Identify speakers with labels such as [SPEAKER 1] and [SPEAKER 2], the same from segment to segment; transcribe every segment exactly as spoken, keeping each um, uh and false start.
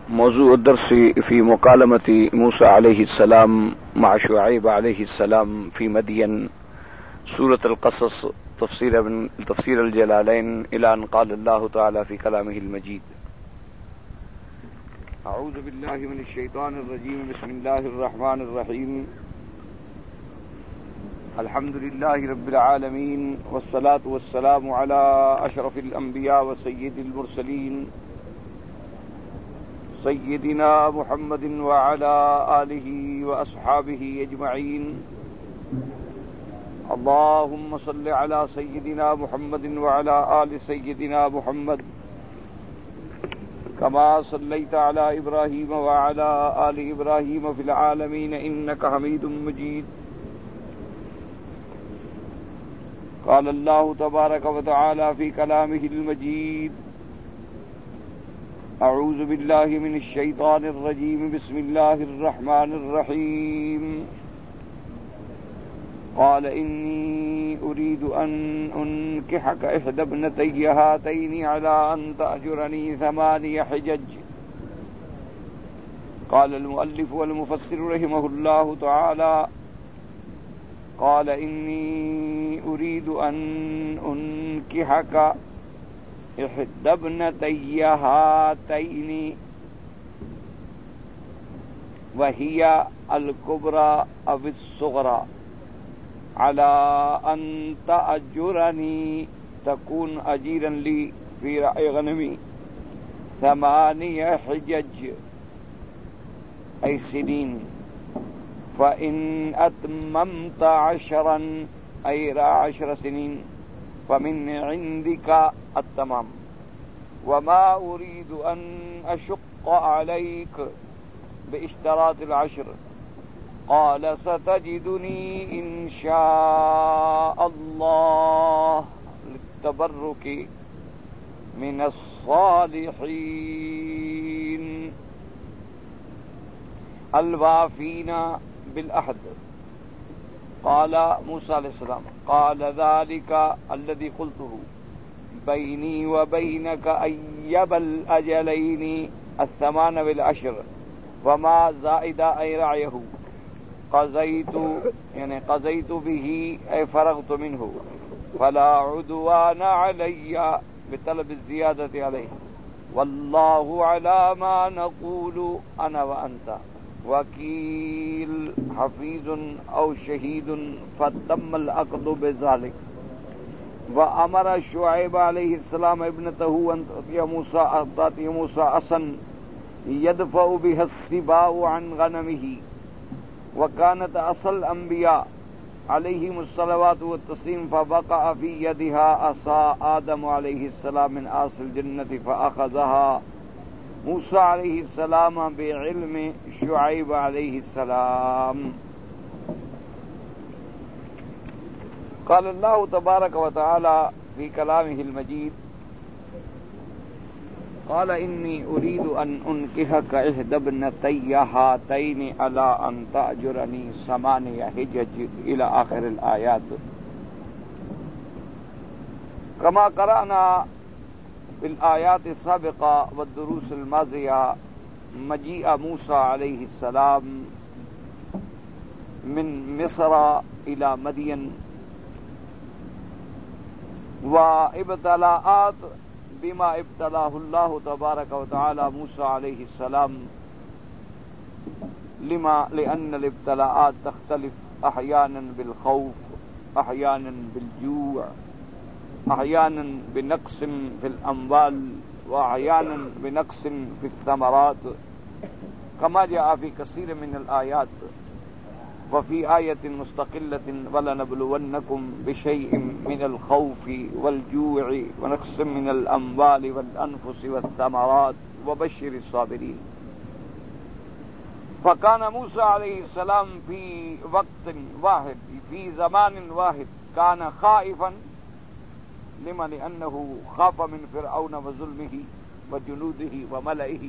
[SPEAKER 1] موضوع الدرس في مكالمة موسى عليه السلام مع شعيب عليه السلام في مدين، سورة القصص، تفسير من تفسير الجلالين، إلى أن قال الله تعالى في كلامه المجيد: أعوذ بالله من الشيطان الرجيم، بسم الله الرحمن الرحيم، الحمد لله رب العالمين، والصلاة والسلام على أشرف الأنبياء وسيد المرسلين سيدنا محمد وعلى آله وأصحابه أجمعين. اللهم صل على سيدنا محمد وعلى آل سيدنا محمد كما صليت على إبراهيم وعلى آل إبراهيم في العالمين إنك حميد مجيد. قال الله تبارك وتعالى في كلامه المجيد: أعوذ بالله من الشيطان الرجيم، بسم الله الرحمن الرحيم. قال إني أريد أن أنكحك إحدى ابنتي هاتين على أن تأجرني ثماني حجج. قال المؤلف والمفسر رحمه الله تعالى: قال إني أريد أن أنكحك إحدى ابنتي هاتين، وهي الكبرى أو الصغرى، على أن تأجرني، تكون أجيرا لي في رعي غنمي، ثمانية حجج أي سنين، فإن أتممت عشرا أي عشر سنين فمن عندك التمام، وما أريد أن أشق عليك باشتراط العشر. قال ستجدني إن شاء الله للتبرك من الصالحين الوافين بالعهد. قال موسى علیہ السلام: قال ذلك الذي قلته بيني وبينك أيب الأجلين الثمان والعشر وما زائد أي رعيه، قضيت يعني قضيت به أي فرغت منه، فلا عدوان علي بطلب الزيادة عليه، والله على ما نقول أنا وأنت وكيل حفيظ أو شهيد، فتم العقد بذلك. وأمر شعيب عليه السلام ابنته أن تأتي موسى تأتي موسى عصا يدفع بها السباع عن غنمه. وكانت عصا الأنبياء عليهم الصلوات والتسليم، فوقع في يدها عصا آدم عليه السلام من عصا الجنة، فأخذها موسى عليه السلام بعلم شعيب عليه السلام. قال الله تبارك وتعالى في كلامه المجيد: قال إني أريد أن أنكحك إحدى ابنتي هاتين على أن تأجرني ثمانية حجج إلى آخر الآيات. كما قرأنا في الآيات السابقة والدروس الماضية مجيء موسى عليه السلام من مصر إلى مدين، وابتلاءات بما ابتلاه الله تبارك وتعالى موسى عليه السلام، لما لأن الابتلاءات تختلف أحيانا بالخوف، أحيانا بالجوع، أحيانا بنقص في الأموال، وأحيانا بنقص في الثمرات، كما جاء في كثير من الآيات. وفي آية مستقلة: ولنبلونكم بشيء من الخوف والجوع ونقص من الأموال والأنفس والثمرات وبشر الصابرين. فكان موسى عليه السلام في وقت واحد في زمان واحد كان خائفا، لما لأنه خاف من فرعون وظلمه وجنوده وملئه،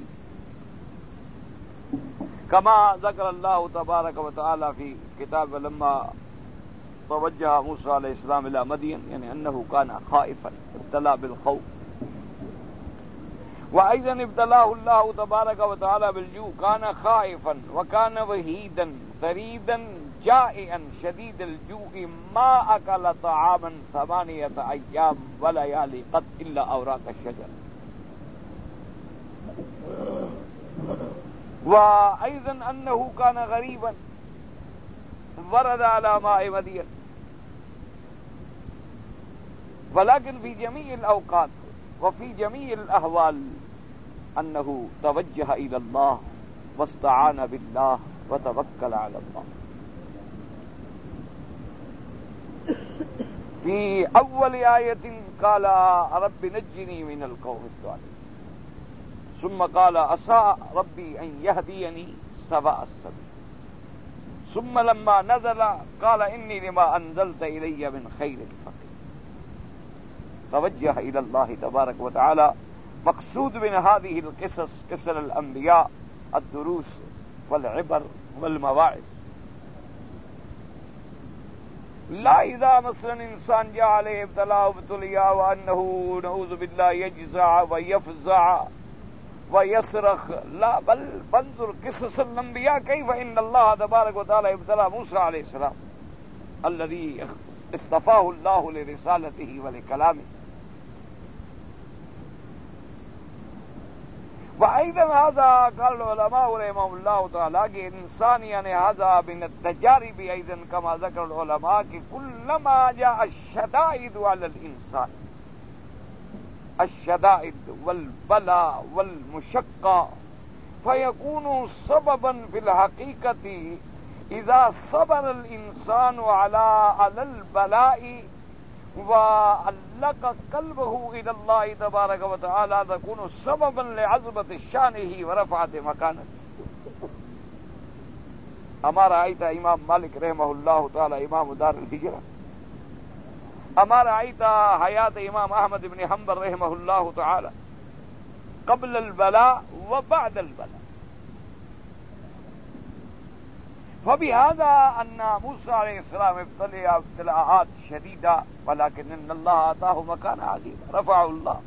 [SPEAKER 1] كما ذكر الله تبارك وتعالى في كتاب لما توجه موسى عليه السلام إلى مدين، يعني أنه كان خائفا ابتلى بالخوف. وأيضا ابتلاه الله تبارك وتعالى بالجوع كان خائفا وكان وهيدا ثريدا جائعا شديد الجوع ما أكل طعاما ثمانية أيام وليالي قط إلا أوراق الشجر. وأيضا أنه كان غريبا ورد على ماء مدين، ولكن في جميع الأوقات وفي جميع الأحوال أنه توجه إلى الله واستعان بالله وتوكل على الله. في أول آية قال رب نجني من القوم الظالمين، ثم قال عسى ربي أن يهديني سواء السبيل، ثم لما نزل قال إني لما أنزلت إلي من خير فقير. توجه إلى الله تبارك وتعالى. مقصود من هذه القصص قصص الأنبياء الدروس والعبر والمواعظ. لا إذا مثلا إنسان جاء عليه ابتلاء وابتلياء وأنه نعوذ بالله يجزع ويفزع ويصرخ، لا، بل فانظر قصص الأنبياء كيف إن الله تبارك وتعالى ابتلى موسى عليه السلام الذي اصطفاه الله لرسالته ولكلامه. وأيضا هذا قال العلماء رحمهم الله تعالى کہ انسان يعني هذا من التجارب أيضا كما ذكر العلماء کہ كلما جاء الشدائد على الإنسان، الشدائد والبلاء والمشقة، فيكون سببا في الحقيقة إذا صبر الإنسان على على البلاء وعلق قلبه إلى الله تبارك وتعالى تكون سببا لعظمة شانه ورفعة مكانته. ہمارا آئی تھا امام مالک رحمہ اللہ تعالی امام دار الہجرہ، ہمارا آئی تھا حیات امام احمد بن حنبل رحمہ اللہ تعالی قبل البلاء وبعد البلاء. فبهذا أن موسى عليه السلام ابتلي ابتلاءات شديدة ولكن إن الله آتاه مكان عظيما رفعه الله.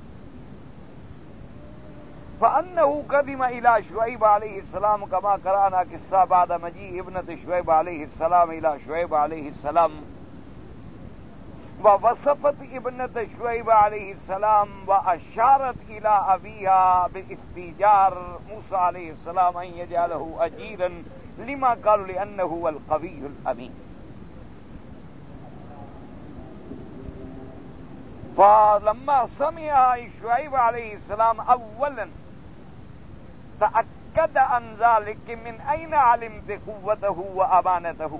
[SPEAKER 1] فأنه قدم إلى شعيب عليه السلام كما قرأنا قصة بعد مجيء ابنة شعيب عليه السلام إلى شعيب عليه السلام، ووصفت ابنة شعيب عليه السلام وأشارت إلى أبيها باستئجار موسى عليه السلام أن يجعله أجيرا لما قالوا لأنه هو القوي الأمين. فلما سمع شعيب عليه السلام أولا تأكد عن ذلك من أين علمت قوته وأمانته.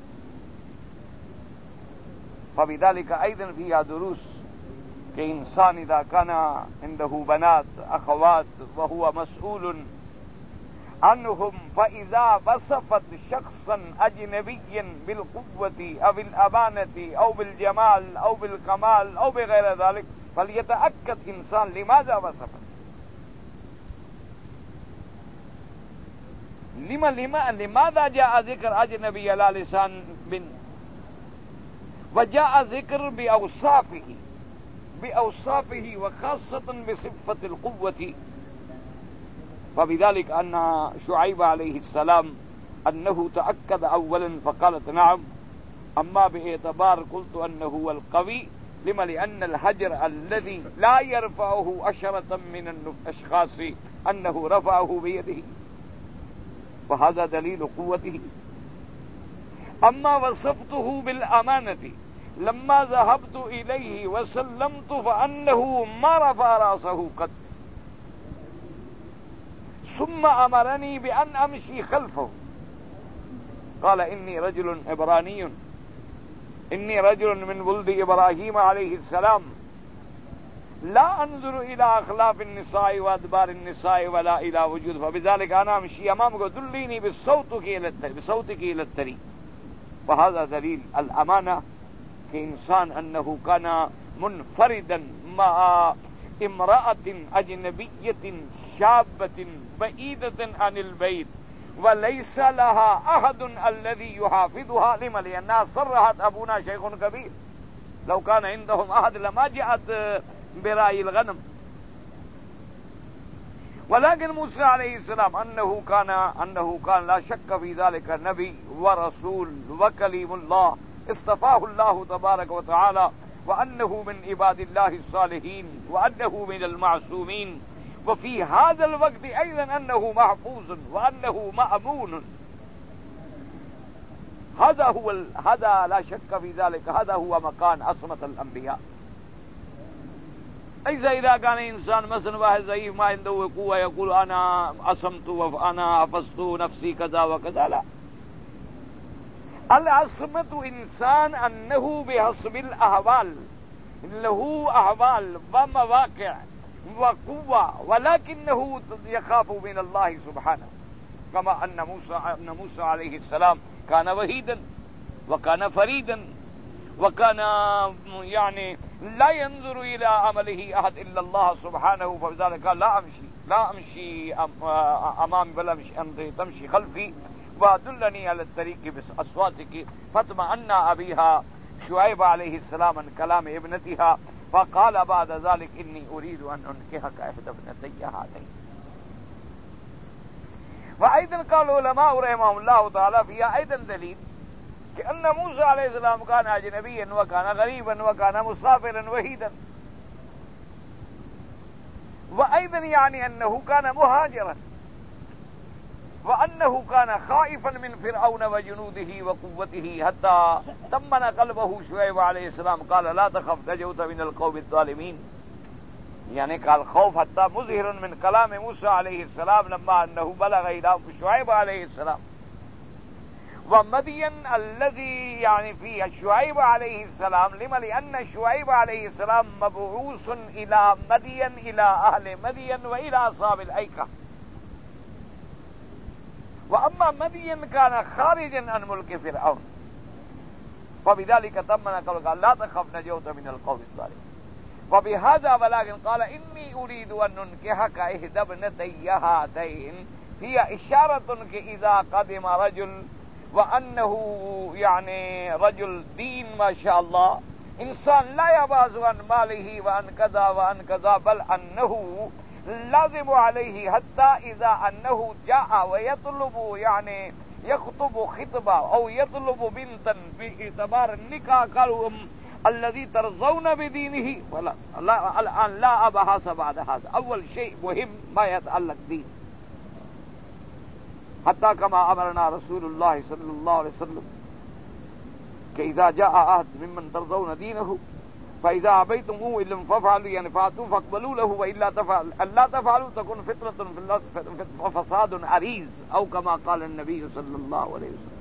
[SPEAKER 1] فبذلك أيضا فيها دروس كإنسان إذا كان عنده بنات أخوات وهو مسؤول عنهم، فإذا وصفت شخصا أجنبيا بالقوة أو بالأمانة أو بالجمال أو بالكمال أو بغير ذلك فليتأكد إنسان لماذا وصفت، لما لما لماذا جاء ذكر أجنبي على لسان بن، وجاء ذكر بأوصافه بأوصافه وخاصة بصفة القوة. فبذلك أن شعيب عليه السلام أنه تأكد أولا فقالت نعم، أما باعتبار قلت أنه هو القوي لما لأن الحجر الذي لا يرفعه عشرة من الأشخاص أنه رفعه بيده، وهذا دليل قوته. أما وصفته بالأمانة لما ذهبت إليه وسلمت فأنه ما رفع رأسه قط، ثم أمرني بأن أمشي خلفه. قال إني رجل عبراني، إني رجل من ولد إبراهيم عليه السلام، لا أنظر إلى أخلاف النساء وأدبار النساء ولا إلى وجود، فبذلك أنا أمشي أمامك دليني بصوتك إلى الطريق. وهذا دليل الأمانة كإنسان أنه كان منفردا مع امرأة أجنبية شابة بعيدة عن البيت وليس لها أحد الذي يحافظها، لما لأنها صرحت أبونا شيخ كبير، لو كان عندهم أحد لما جاءت برأي الغنم. ولكن موسى عليه السلام أنه كان أنه كان لا شك في ذلك نبي ورسول وكليم الله اصطفاه الله تبارك وتعالى، وأنه من عباد الله الصالحين، وأنه من المعصومين، وفي هذا الوقت أيضا أنه محفوظ وأنه مأمون. هذا هو ال... هذا لا شك في ذلك، هذا هو مكان عصمة الأنبياء. ليس إذا كان إنسان مثلا واحد ضعيف ما عنده قوة يقول أنا عصمت وأنا حفظت نفسي كذا وكذا، لا. العصمة إنسان أنه بحسب الأحوال له أحوال ومواقع وقوة، ولكنه يخاف من الله سبحانه، كما أن موسى أن موسى عليه السلام كان وحيدا وكان فريدا وكان يعني لا ينظر إلى عمله أحد إلا الله سبحانه، فلذلك لا أمشي لا أمشي أمامي بل أمشي أنت تمشي خلفي وأدلني على الطريق بأصواتك. فاطمأن أبيها شعيب عليه السلام من كلام ابنتها، فقال بعد ذلك إني أريد أن أنكحك إحدى ابنتي هاتين. وأيضا قال العلماء رحمهم الله تعالى فيها أيضا دليل كأن موسى عليه السلام كان أجنبيا وكان غريبا وكان مسافرا وحيدا، وأيضا يعني أنه كان مهاجرا، وأنه كان خائفا من فرعون وجنوده وقوته، حتى طمن قلبه شعيب عليه السلام قال لا تخف نجوت من القوم الظالمين. يعني قال خوف حتى مظهر من كلام موسى عليه السلام لما أنه بلغ إلى شعيب عليه السلام. ومدين الذي يعني فيه شعيب عليه السلام، لما لأن شعيب عليه السلام مبعوث إلى مدين إلى أهل مدين وإلى أصحاب الأيكة، وأما مدين كان خارجا عن ملك فرعون، فبذلك تمن قال لا تخف نجوت من القوم الظالمين. وبهذا ولكن قال إني أريد أن ننكحك إحدى ابنتي هاتين، هي إشارة إذا قدم رجل وأنه يعني رجل دين ما شاء الله، إنسان لا يباز عن ماله وعن كذا وعن كذا، بل أنه لازم عليه حتى إذا أنه جاء ويطلب يعني يخطب خطبة أو يطلب بنتا باعتبار النكاح قالوا الذي ترضون بدينه، ولا لا الآن لا أبحث بعد هذا. أول شيء مهم ما يتعلق دين، حتى كما أمرنا رسول الله صلى الله عليه وسلم كإذا جاء أحد ممن ترضون دينه فإذا أبيتموه إن لم فافعلوا يعني فأتوا فاقبلوا له، وإلا تفعل ألا تفعلوا تكون فتنة في الأرض وفساد عريض، أو كما قال النبي صلى الله عليه وسلم.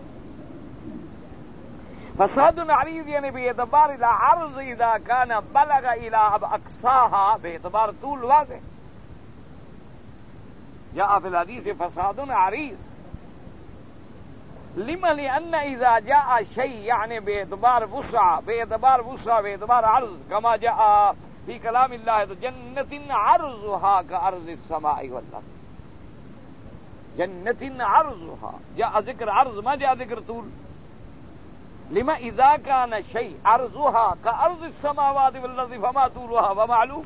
[SPEAKER 1] فساد عريض يعني باعتبار العرض إذا كان بلغ إلى أقصاها باعتبار طول واضح. جاء في الحديث فساد عريض، لما لأن إذا جاء شيء يعني باعتبار وسع باعتبار وسع باعتبار عرض، كما جاء في كلام الله جنة عرضها كعرض السماء والأرض، جنة عرضها جاء ذكر عرض ما جاء ذكر طول. لما إذا كان شيء عرضها كعرض السماوات والأرض فما طولها فمعلوم،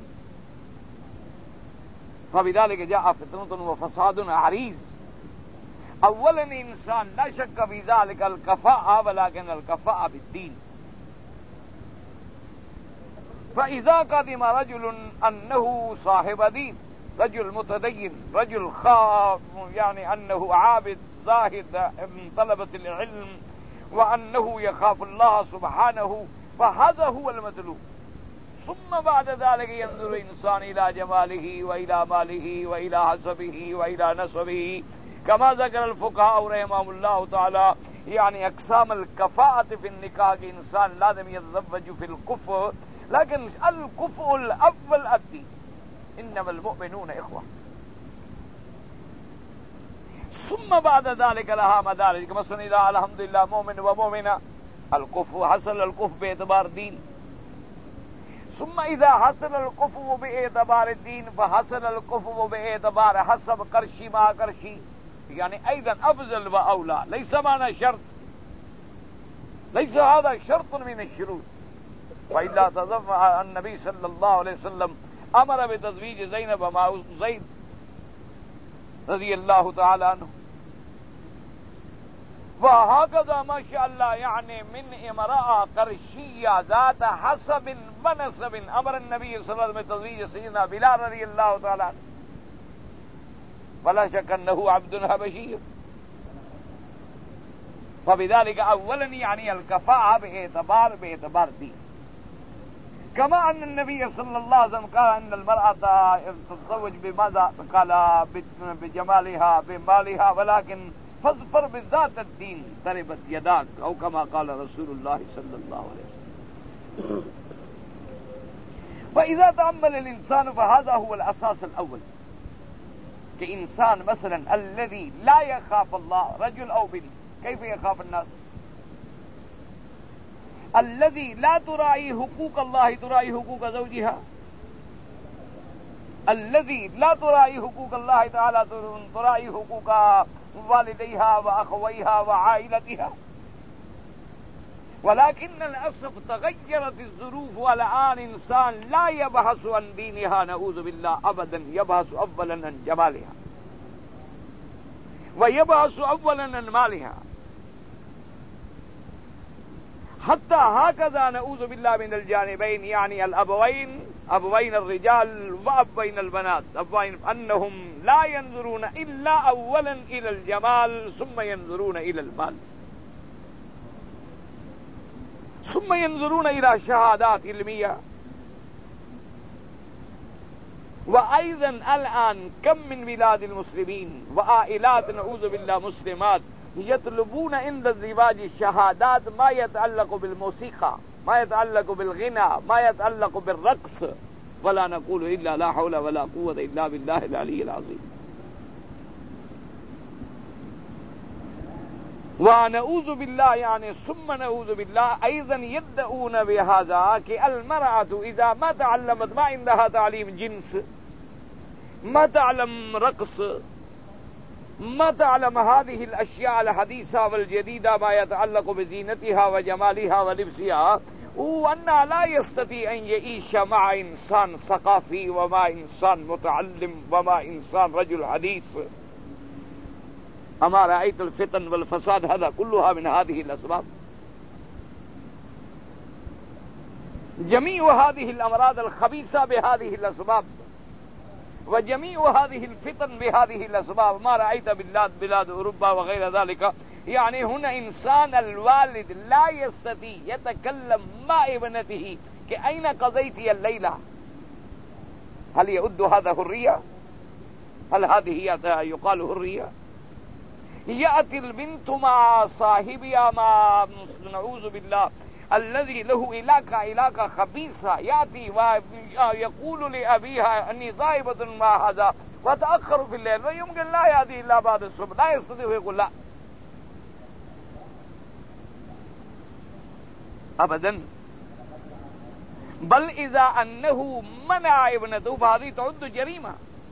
[SPEAKER 1] فبذلك جاء فتنة وفساد عريض. اولا انسان لا شك في ذلك الكفاءة، ولكن الكفاءة بالدين. فإذا قدم رجل أنه صاحب دين، رجل متدين، رجل خاف يعني أنه عابد زاهد من طلبة العلم، وأنه يخاف الله سبحانه، فهذا هو المطلوب. ثم بعد ذلك ينظر الإنسان إلى جماله وإلى ماله وإلى حسبه وإلى نسبه، كما ذكر الفقهاء رحمهم الله تعالى يعني أقسام الكفاءة في النكاح. إنسان لازم يتزوج في الكفء، لكن الكفء الأول الدين، إنما المؤمنون إخوة. ثم بعد ذلك لها مدارج، مثلا إذا الحمد لله مؤمن ومؤمنة الكفء حصل الكفء باعتبار دين. ثم إذا حصل الكفء باعتبار الدين فحصل الكفء باعتبار حسب قرشي ما قرشي، يعني أيضا أفضل وأولى، ليس معنى شرط، ليس هذا شرط من الشروط. وإلا تزوج النبي صلى الله عليه وسلم أمر بتزويج زينب مع زيد رضی اللہ تعالی عنہ. وهكذا ما شاء الله يعني من امرأة قرشية ذات حسب ونسب امر النبي صلى الله عليه وسلم بتزويج سيدنا بلال رضي الله تعالى عنه ولا شك انه عبد حبشي. فبذلك اولا يعني الكفاءة باعتبار باعتبار دين. كما ان النبي صلى الله عليه وسلم قال ان المرأة تتزوج بماذا؟ قال بجمالها بمالها ولكن فاظفر بذات الدين تربت يداك او كما قال رسول الله صلى الله عليه وسلم. فاذا تأمل الانسان فهذا هو الاساس الاول کہ انسان مثلا الذي لا يخاف الله رجل او بنت كيف يخاف الناس؟ الذي لا تراعي حقوق الله تراعي حقوق زوجها، الذي لا تراعي حقوق الله تعالى تراعي حقوق والديها واخويها وعائلتها. ولكن للاسف تغيرت الظروف والان انسان لا يبحث عن دينها نعوذ بالله ابدا، يبحث اولا عن جمالها ويبحث اولا عن مالها. حتى هكذا نعوذ بالله من الجانبين يعني الابوين ابوين الرجال وابوين البنات ابوين انهم لا ينظرون الا اولا الى الجمال ثم ينظرون الى المال ثم ينظرون الى شهادات علميه. وايضا الان كم من بلاد المسلمين وعائلات نعوذ بالله مسلمات يطلبون عند الزواج شهادات ما يتعلق بالموسيقى ما يتعلق بالغنى ما يتعلق بالرقص ولا نقول الا لا حول ولا قوة الا بالله العلي العظيم. ونعوذ بالله يعني ثم نعوذ بالله ايضا يدعون بهذا کہ المرأة اذا ما تعلمت ما عندها تعليم جنس ما تعلم رقص ما تعلم هذه الاشياء الحديثة والجديدة ما يتعلق بزينتها وجمالها ولبسها، وأن لا يستطيع أن يعيش مع إنسان ثقافي ومع إنسان متعلم ومع إنسان رجل حديث. أما رأيت الفتن والفساد هذا كلها من هذه الأسباب. جميع هذه الأمراض الخبيثة بهذه الأسباب وجميع هذه الفتن بهذه الأسباب. ما رأيت بلاد بلاد أوروبا وغير ذلك يعني هنا إنسان الوالد لا يستطيع يتكلم مع ابنته كأين قضيتي الليلة. هل يعد هذا حرية؟ هل هذه يقال حرية؟ يأتي البنت مع صاحبها مع نعوذ بالله الذي له علاقة علاقة خبيثة، يأتي ويقول لأبيها أني ذاهبة مع هذا وتأخر في الليل ويمكن لا يأتي إلا بعد الصبح، لا يستطيع يقول لا أبدا. بل إذا أنه منع ابنته فهذه تعد جريمة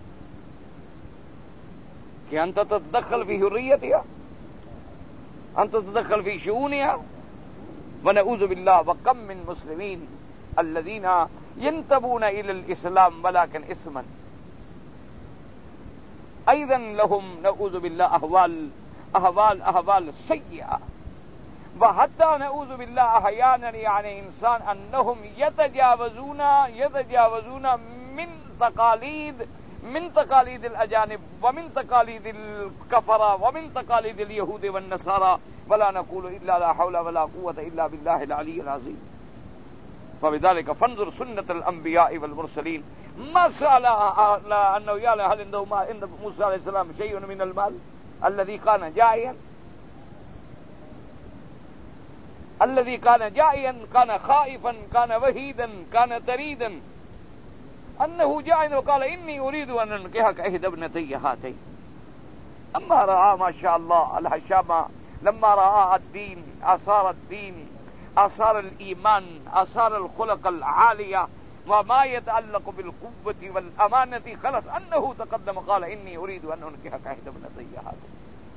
[SPEAKER 1] کہ أنت تتدخل في حريتها، أنت تتدخل في شؤونها. ونعوذ بالله وكم من مسلمين الذين ينتمون إلى الإسلام ولكن اسما أيضا لهم نعوذ بالله أهوال أهوال أهوال سيئة. وحتى نعوذ بالله أحيانا يعني إنسان أنهم يتجاوزون يتجاوزون من تقاليد من تقاليد الأجانب ومن تقاليد الكفرة ومن تقاليد اليهود والنصارى ولا نقول إلا لا حول ولا قوة إلا بالله العلي العظيم. فبذلك فانظر سنة الأنبياء والمرسلين ما سأل أنه يا هل عنده ما عند موسى عليه السلام شيء من المال الذي كان جائعا الذي كان جائعا كان خائفا كان وهيدا كان تريدا أنه جاء وقال إني أريد أن أنكحك إحدى ابنتي هاتين. أما رأى ما شاء الله الحشامة لما رأى الدين آثار الدين آثار الإيمان آثار الخلق العالية وما يتعلق بالقوة والأمانة خلص أنه تقدم قال إني أريد أن أنكحك إحدى ابنتي هاتين.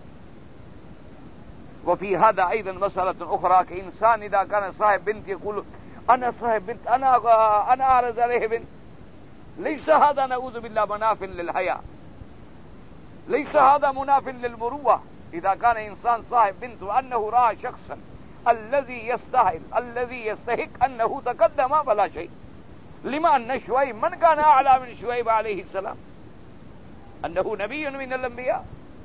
[SPEAKER 1] وفي هذا أيضا مسألة أخرى كإنسان إذا كان صاحب بنت يقول أنا صاحب بنت أنا أنا أعرض عليه بنت ليس هذا نعوذ بالله مناف للحياة. ليس هذا مناف للمروة إذا كان إنسان صاحب بنت أنه رأى شخصا الذي يستاهل الذي يستحق أنه تقدم فلا شيء. لما أن شعيب من كان أعلى من شعيب عليه السلام؟ أنه نبي من الأنبياء،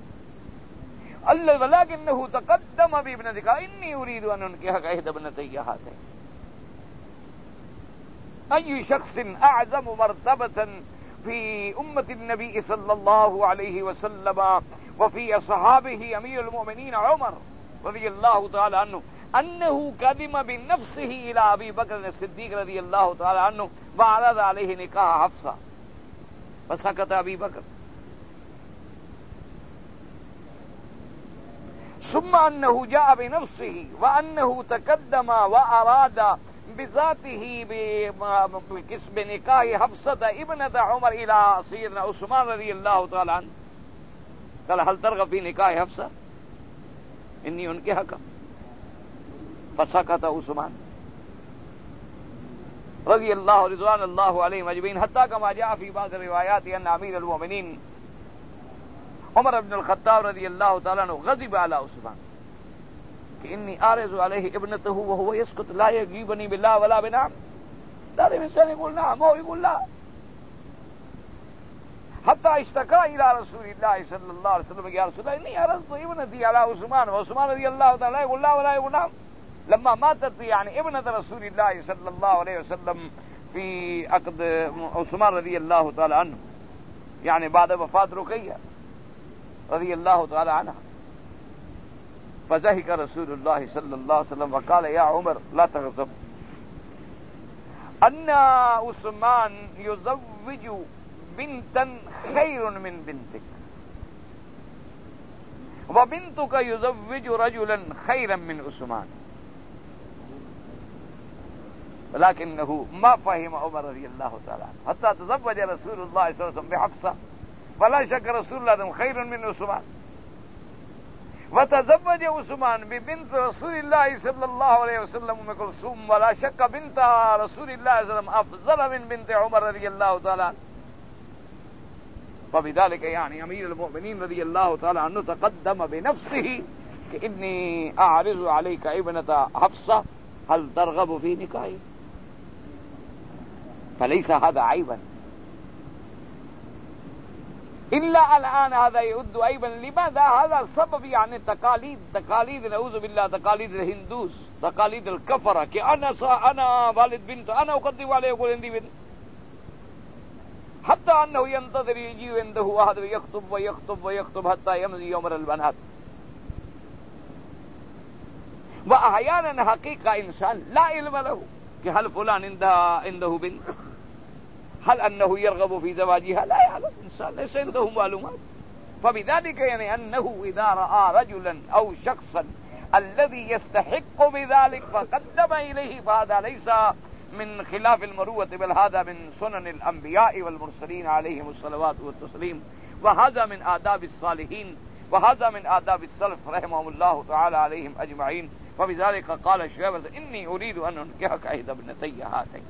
[SPEAKER 1] ولكنه تقدم بابنتك إني أريد أن أنكحك إحدى ابنتي هاتين. أي شخص أعظم مرتبة في أمة النبي صلى الله عليه وسلم وفي أصحابه أمير المؤمنين عمر رضي الله تعالى عنه أنه قدم بنفسه إلى أبي بكر الصديق رضي الله تعالى عنه وعرض عليه نكاح حفصة فسكت أبي بكر. ثم أنه جاء بنفسه وأنه تقدم وأراد بذاته بكسب نكاح حفصة ابنة عمر إلى سيدنا عثمان رضي الله تعالى عنه. قال هل ترغب في نكاح حفصة؟ إني أنكحك. فسكت عثمان رضي الله رضوان الله عليهم أجمعين، حتى كما جاء في بعض الروايات أن أمير المؤمنين عمر بن الخطاب رضي الله تعالى عنه غضب على عثمان کہ انی آرز علیہ ابنته وهو يسكت لا يجيبني بالله ولا بنعم. لازم انسان يقول نعم هو يقول لا. حتى اشتكى الى رسول الله صلى الله عليه وسلم يا رسول الله اني عرضت ابنتي على عثمان وعثمان رضي الله تعالى لا يقول لا ولا يقول نعم. لما ماتت يعني ابنة رسول الله صلى الله عليه وسلم في عقد عثمان رضي الله تعالى عنه، يعني بعد وفاة رقية رضي الله تعالى عنها، فضحك رسول الله صلى الله عليه وسلم وقال يا عمر لا تغضب أن عثمان يزوج بنتا خير من بنتك وبنتك يزوج رجلا خيرا من عثمان. ولكنه ما فهم عمر رضي الله تعالى عنه حتى تزوج رسول الله صلى الله عليه وسلم بحفصة، فلا شك رسول الله خير من عثمان. وتزوج عثمان ببنت رسول الله صلى الله عليه وسلم ام كلثوم، ولا شك بنت رسول الله صلى الله عليه وسلم افضل من بنت عمر رضي الله تعالى عنه. وبذلك يعني امير المؤمنين رضي الله تعالى عنه تقدم بنفسه اني اعرض عليك ابنة حفصة هل ترغب في نكاحي. فليس هذا عيبا إلا الآن هذا يعد عيبا. لماذا؟ هذا سبب يعني تقاليد تقاليد نعوذ بالله تقاليد الهندوس تقاليد الكفرة کہ أنا سا أنا والد بنت أنا أقدم عليه يقول عندي بنت، حتى أنه ينتظر يجي عنده أحد ويخطب ويخطب ويخطب حتى يمضي عمر البنات. وأحيانا حقيقة إنسان لا علم له کہ هل فلان عنده عنده بنت، هل أنه يرغب في زواجها لا يعلم، إنسان ليس عنده معلومات. فبذلك يعني أنه إذا رأى رجلا أو شخصا الذي يستحق بذلك فقدم إليه فهذا ليس من خلاف المروة، بل هذا من سنن الأنبياء والمرسلين عليهم الصلوات والتسليم، وهذا من آداب الصالحين، وهذا من آداب السلف رحمهم الله تعالى عليهم أجمعين. فبذلك قال شعيب إني أريد أن أنكحك إحدى ابنتي هاتين.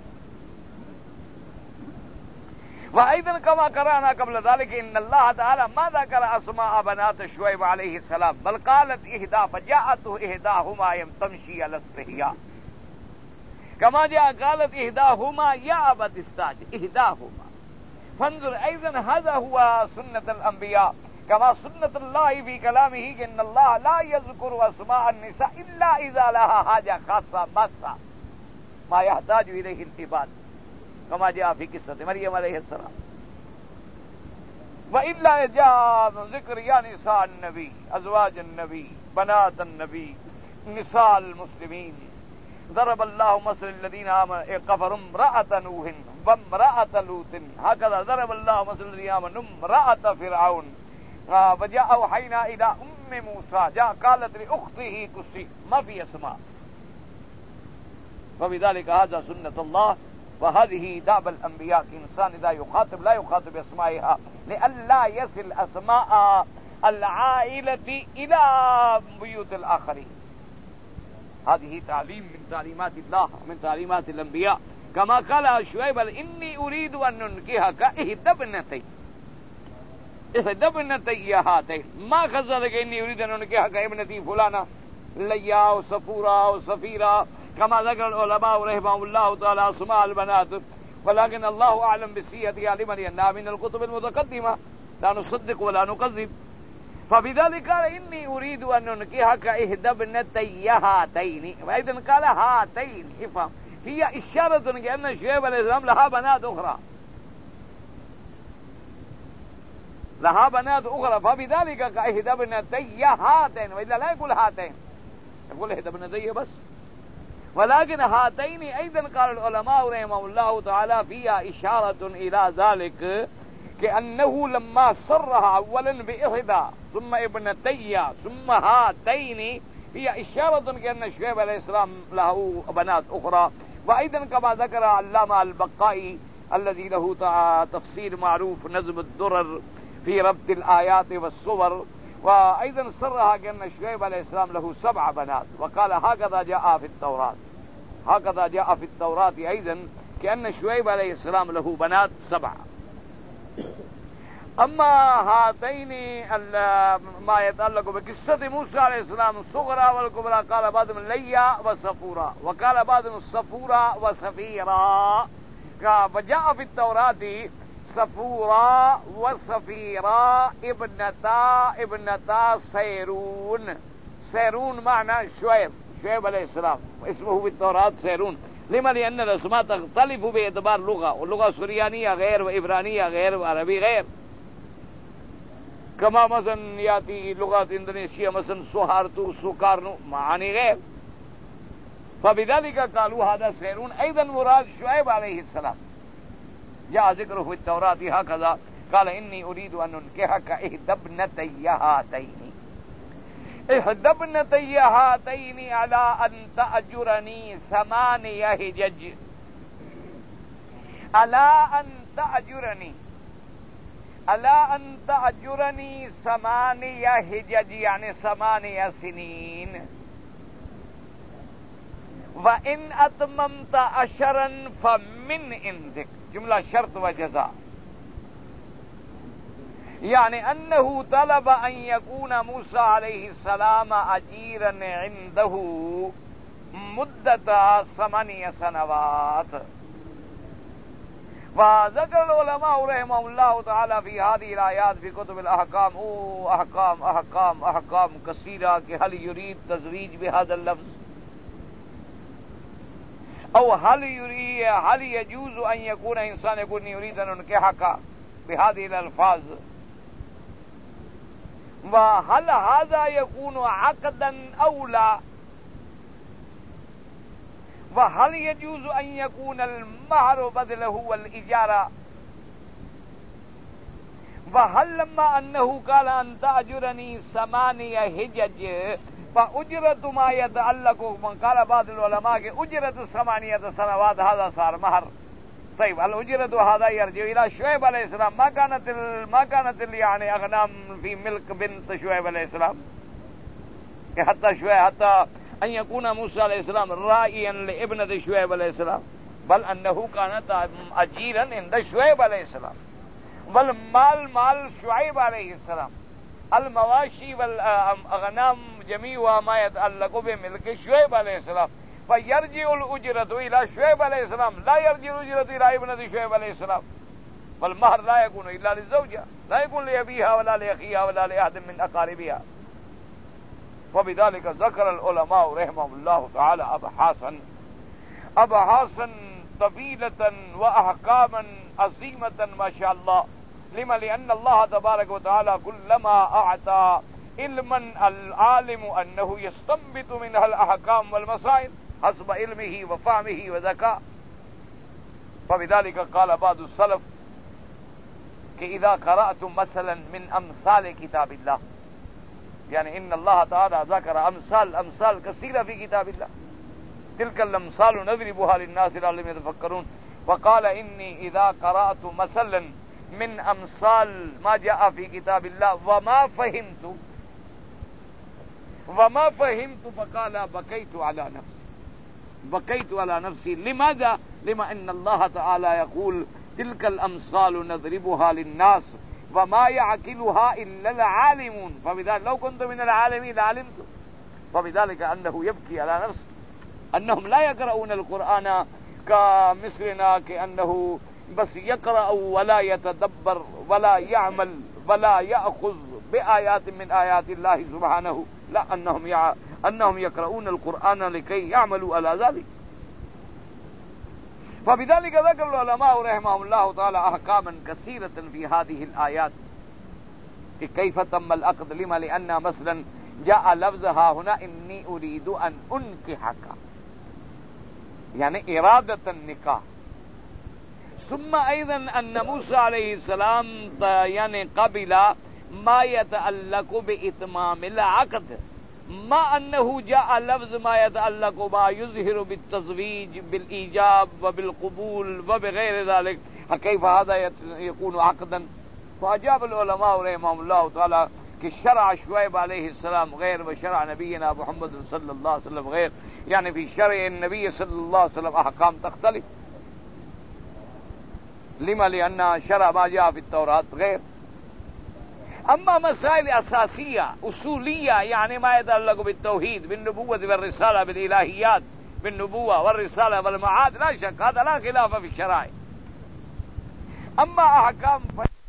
[SPEAKER 1] وأيضا كما قرأنا قبل ذلك إن الله تعالى ما ذكر أسماء بنات شعيب عليه السلام بل قالت إحدى فجاءته إحداهما تمشي على استحياء، كما جاء قالت إحداهما يا أبت استأجر إحداهما. فانظر أيضا هذا هو سنة الأنبياء، كما سنة الله في كلامه إن الله لا يذكر أسماء النساء إلا إذا لها حاجة خاصة ماسة ما يحتاج إليه العباد، كما جاء في قصة مريم عليه السلام. وإلا جاء ذكر يا نساء النبي أزواج النبي بنات النبي نساء المسلمين. ضرب الله مثل الذين آمنوا كفروا امرأة نوح وامرأة لوط، هكذا ضرب الله مثل الذين آمنوا امرأة فرعون. وجاء أوحينا إلى أم موسى جاء قالت لأخته قصي، ما في اسماء. وبذلك هذا سنة الله وهذه داب الأنبياء. إنسان إذا يخاطب لا يخاطب أسمائها لئلا يصل أسماء العائلة إلى بيوت الآخرين. هذه تعليم من تعليمات الله ومن تعليمات الأنبياء. كما قال شعيب إني أريد أن أنكحك إحدى ابنتي احدى ابنتي هاتين ما خزرك اني اريد ان انكحك ابنتي فلانه ليا وصفورا وصفيرا كما ذكر العلماء رحمهم الله تعالى اسماء البنات، ولكن الله اعلم بصيغتها لمن لانها من الكتب المتقدمه لا نصدق ولا نكذب. فبذلك قال اني اريد ان انكحك احدى ابنتي هاتين، وايضا قال هاتين. افهم، هي اشاره لان شعيب عليه السلام لها بنات اخرى، لها بنات اخرى، فبذلك قال احدى ابنتي هاتين، والا لا يقول هاتين، يقول احدى ابنتي بس. ولكن هاتين ايضا قال العلماء رحمهم الله تعالى فيها اشاره الى ذلك كأنه لما صرها أولا بإحدى ثم ابنتي ثم هاتين هي إشارة كأن شعيب عليه السلام له بنات أخرى. وأيضا كما ذكر علامة البقائي الذي له تفسير معروف نظم الدرر في ربط الآيات والصور، وأيضا صرها كأن شعيب عليه السلام له سبع بنات، وقال هكذا جاء في التوراة، هكذا جاء في التوراة أيضا كأن شعيب عليه السلام له بنات سبع. اما هاتين ما يتعلق بقصة موسى عليه السلام الصغرى والكبرى قال بعضهم ليا وصفورا، وقال بعضهم صفورا وصفيرا، فجاء في التوراة صفورا وصفيرا ابنتا ابنتا سيرون. سيرون معنى شعيب، شعيب عليه السلام اسمه في التوراة سيرون. لما؟ لأن الأسماء تختلف باعتبار لغة، واللغة السريانية غير وإبرانية غير وعربي غير. كما مثلا يأتي لغة إندونيسيا مثلا سوهارتو سوكارنو معاني غير. فبذلك قالوا هذا سيرون أيضا مراد شعيب عليه السلام. جاء ذكره في التوراة هكذا قال إني أريد أن أنكحك إحدى ابنتي هاتين، إحدى ابنتي هاتين على أن تأجرني ثمانية حجج، على أن تأجرني، على أن تأجرني ثمانية حجج يعني ثمانية سنين، وإن أتممت عشرا فمن عندك. جملة شرط وجزاء، يعني أنه طلب أن يكون موسى عليه السلام أجيرا عنده مدة ثمانية سنوات. وذكر العلماء رحمهم الله تعالى في هذه الآيات في كتب الأحكام أو أحكام أحكام أحكام كثيرة کہ هل يريد تزويج بهذا اللفظ أو هل يريد هل يجوز أن يكون إنسان يقول يريد أن ينكحك بهذه الألفاظ، وهل هذا يكون عقدا أو لا، وهل يجوز أن يكون المهر بدله والإجارة، وهل لما أنه قال أن تأجرني ثمانية حجج فأجرة ما يتعلق من قال بعض العلماء أجرة ثمانية سنوات هذا صار مهر. طيب الأجرة هذا يرجع إلى شعيب عليه السلام، ما كانت ما كانت يعني أغنام في ملك بنت شعيب عليه السلام، حتى شعيب حتى أن يكون موسى عليه السلام رائيا لابنة شعيب عليه السلام، بل أنه كانت أجيرا عند شعيب عليه السلام، بل مال مال شعيب عليه السلام، المواشي والأغنام جميعها ما يتعلق بملك شعيب عليه السلام، فيرجع الأجرة إلى شعيب عليه السلام، لا يرجع الأجرة إلى ابنة شعيب عليه السلام. والمهر لا يكون إلا للزوجة، لا يكون لأبيها ولا لأخيها ولا لأحد من أقاربها. وبذلك ذكر العلماء رحمهم الله تعالى أبحاثا أبحاثا طويلة وأحكاما عظيمة ما شاء الله. لما؟ لأن الله تبارك وتعالى كلما أعطى علما العالم أنه يستنبط منها الأحكام والمسائل حسب علمه وفهمه وذكاء. فبذلك قال بعض السلف إذا قرأتم مثلا من أمثال كتاب الله، يعني إن الله تعالى ذكر أمثال أمثال كثيرة في كتاب الله، تلك الأمثال نضربها للناس لعلهم يتفكرون. وقال إني إذا قرأت مثلا من أمثال ما جاء في كتاب الله وما فهمت وما فهمت فقال بكيت على نفسي، بكيت على نفسي. لماذا؟ لما إن الله تعالى يقول تلك الأمثال نضربها للناس وما يعقلها إلا العالمون فبذلك لو كنت من العالمين لعلمت فبذلك أنه يبكي على نفسه أنهم لا يقرؤون القرآن كمثلنا كأنه بس يقرأ ولا يتدبر ولا يعمل ولا يأخذ بآيات من آيات الله سبحانه، لا أنهم يع... أنهم يقرؤون القرآن لكي يعملوا على ذلك. فبذلك ذكر العلماء رحمهم الله تعالى أحكاما كثيرة في هذه الآيات كيف تم العقد. لما؟ لأن مثلا جاء لفظها هنا إني أريد أن أنكحك، يعني إرادة النكاح. ثم أيضا أن موسى عليه السلام يعني قبل ما يتعلق بإتمام العقد، ما أنه جاء لفظ ما يتعلق ما يظهر بالتزويج بالإيجاب وبالقبول وبغير ذلك، كيف هذا يكون عقدا؟ فأجاب العلماء رحمهم الله تعالى کہ شرع شعیب علیہ السلام غیر وشرع نبینا محمد صلی اللہ علیہ وسلم غیر، يعني في شرع النبي صلى الله عليه وسلم أحكام تختلف. لما؟ لأن شرع ما جاء في التوراة غير. أما مسائل أساسية أصولية يعني ما يتعلق بالتوحيد بالنبوة والرسالة بالإلهيات بالنبوة والرسالة والمعاد لا شك هذا لا خلاف في الشرائع. أما أحكام